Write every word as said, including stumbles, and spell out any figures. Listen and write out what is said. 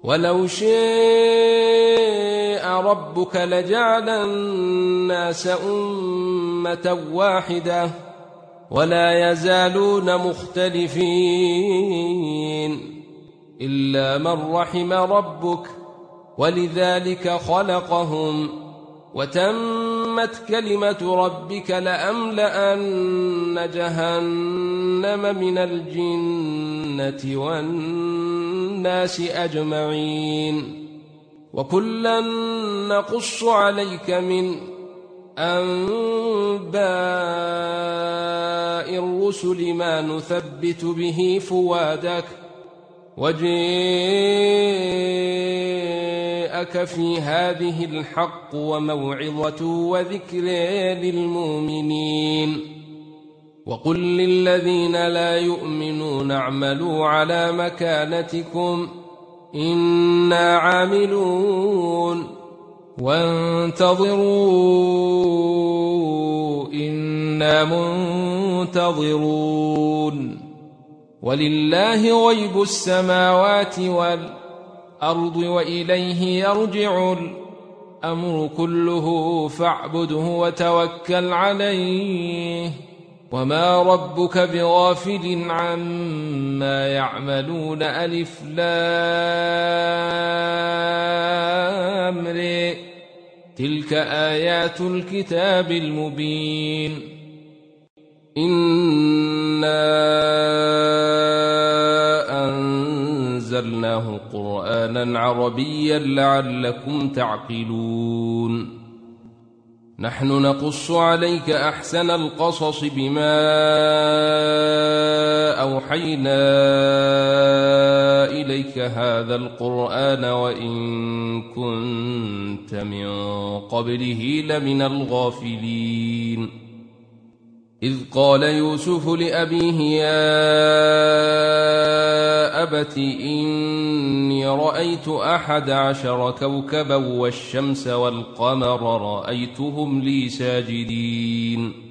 ولو شاء ربك لجعل الناس أمة واحدة ولا يزالون مختلفين إلا من رحم ربك ولذلك خلقهم وتمت كلمة ربك لأملأن جهنم من الجنة والناس أجمعين وكلا نقص عليك من أنباء الرسل ما نثبت به فؤادك وجاءك في هذه الحق وموعظة وذكر للمؤمنين وقل للذين لا يؤمنون اعملوا على مكانتكم إنا عاملون وانتظروا إنا منتظرون ولله غيب السماوات والأرض وإليه يرجع الأمر كله فاعبده وتوكل عليه وما ربك بغافل عما يعملون ألف لام ر تلك آيات الكتاب المبين إنا أنزلناه قرآنا عربيا لعلكم تعقلون نحن نقص عليك أحسن القصص بما أوحينا إليك هذا القرآن وإن كنت من قبله لمن الغافلين إذ قال يوسف لأبيه يا أبت إني رأيت أحد عشر كوكبا والشمس والقمر رأيتهم لي ساجدين